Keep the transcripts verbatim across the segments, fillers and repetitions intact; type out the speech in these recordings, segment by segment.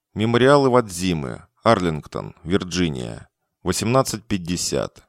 Мемориал Ивадзимы, Арлингтон, Вирджиния. восемнадцать пятьдесят.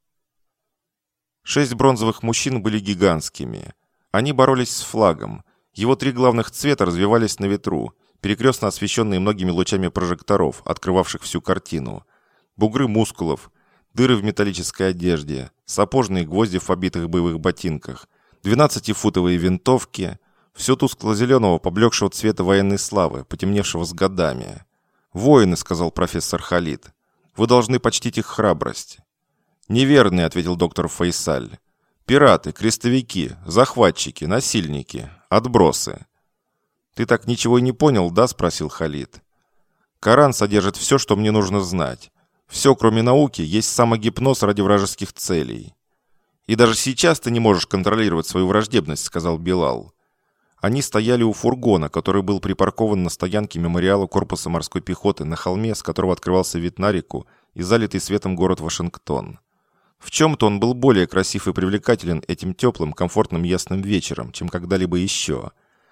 Шесть бронзовых мужчин были гигантскими. Они боролись с флагом. Его три главных цвета развивались на ветру, перекрестно освещенные многими лучами прожекторов, открывавших всю картину. Бугры мускулов, дыры в металлической одежде, сапожные гвозди в побитых боевых ботинках, двенадцатифутовые винтовки, все тускло-зеленого, поблекшего цвета военной славы, потемневшего с годами. «Воины», — сказал профессор Халид, — «вы должны почтить их храбрость». «Неверные», — ответил доктор Фейсаль. «Пираты, крестовики, захватчики, насильники, отбросы». «Ты так ничего и не понял, да?» — спросил Халид. «Коран содержит все, что мне нужно знать. Все, кроме науки, есть самогипноз ради вражеских целей». «И даже сейчас ты не можешь контролировать свою враждебность», — сказал Билал. Они стояли у фургона, который был припаркован на стоянке мемориала корпуса морской пехоты на холме, с которого открывался вид на реку и залитый светом город Вашингтон. В чем-то он был более красив и привлекателен этим теплым, комфортным ясным вечером, чем когда-либо еще.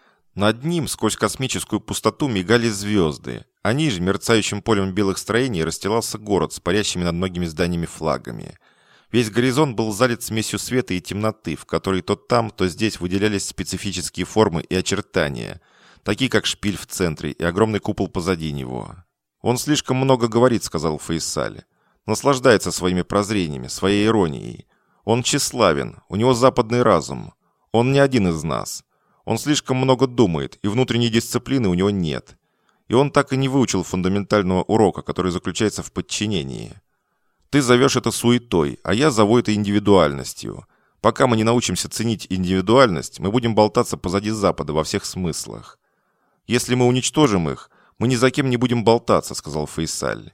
Над ним, сквозь космическую пустоту, мигали звезды, а ниже, мерцающим полем белых строений, расстилался город с парящими над многими зданиями флагами. Весь горизонт был залит смесью света и темноты, в которой то там, то здесь выделялись специфические формы и очертания, такие как шпиль в центре и огромный купол позади него. «Он слишком много говорит», — сказал Фейсаль. «Наслаждается своими прозрениями, своей иронией. Он тщеславен, у него западный разум. Он не один из нас. Он слишком много думает, и внутренней дисциплины у него нет. И он так и не выучил фундаментального урока, который заключается в подчинении. Ты зовешь это суетой, а я зову это индивидуальностью. Пока мы не научимся ценить индивидуальность, мы будем болтаться позади Запада во всех смыслах. Если мы уничтожим их, мы ни за кем не будем болтаться», — сказал Фейсаль.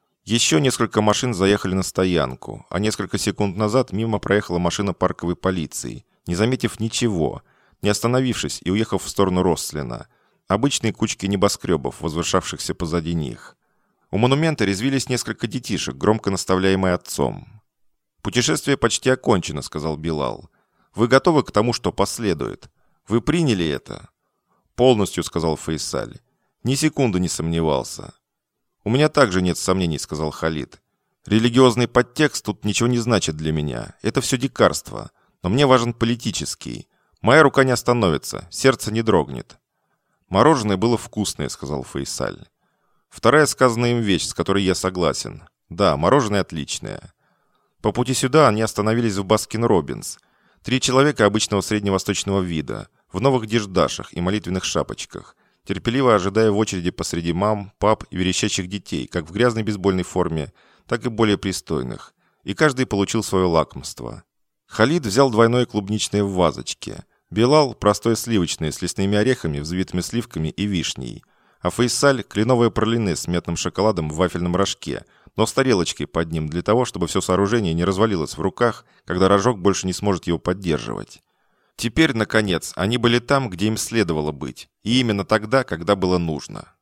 Еще несколько машин заехали на стоянку, а несколько секунд назад мимо проехала машина парковой полиции, не заметив ничего, не остановившись и уехав в сторону Росслина, обычные кучки небоскребов, возвышавшихся позади них. У монумента резвились несколько детишек, громко наставляемые отцом. «Путешествие почти окончено», — сказал Билал. «Вы готовы к тому, что последует? Вы приняли это?» «Полностью», — сказал Фейсаль. «Ни секунды не сомневался». «У меня также нет сомнений», — сказал Халид. «Религиозный подтекст тут ничего не значит для меня. Это все дикарство. Но мне важен политический. Моя рука не остановится, сердце не дрогнет». «Мороженое было вкусное», — сказал Фейсаль. «Вторая сказанная им вещь, с которой я согласен. Да, мороженое отличное». По пути сюда они остановились в Баскин-Роббинс. Три человека обычного средневосточного вида, в новых диждашах и молитвенных шапочках, терпеливо ожидая в очереди посреди мам, пап и верещащих детей, как в грязной бейсбольной форме, так и более пристойных. И каждый получил свое лакомство. Халид взял двойное клубничное в вазочке. Билал – простое сливочное с лесными орехами, взбитыми сливками и вишней. А Фейсаль – кленовое пралине с мятным шоколадом в вафельном рожке, но с тарелочкой под ним для того, чтобы все сооружение не развалилось в руках, когда рожок больше не сможет его поддерживать. Теперь, наконец, они были там, где им следовало быть, и именно тогда, когда было нужно.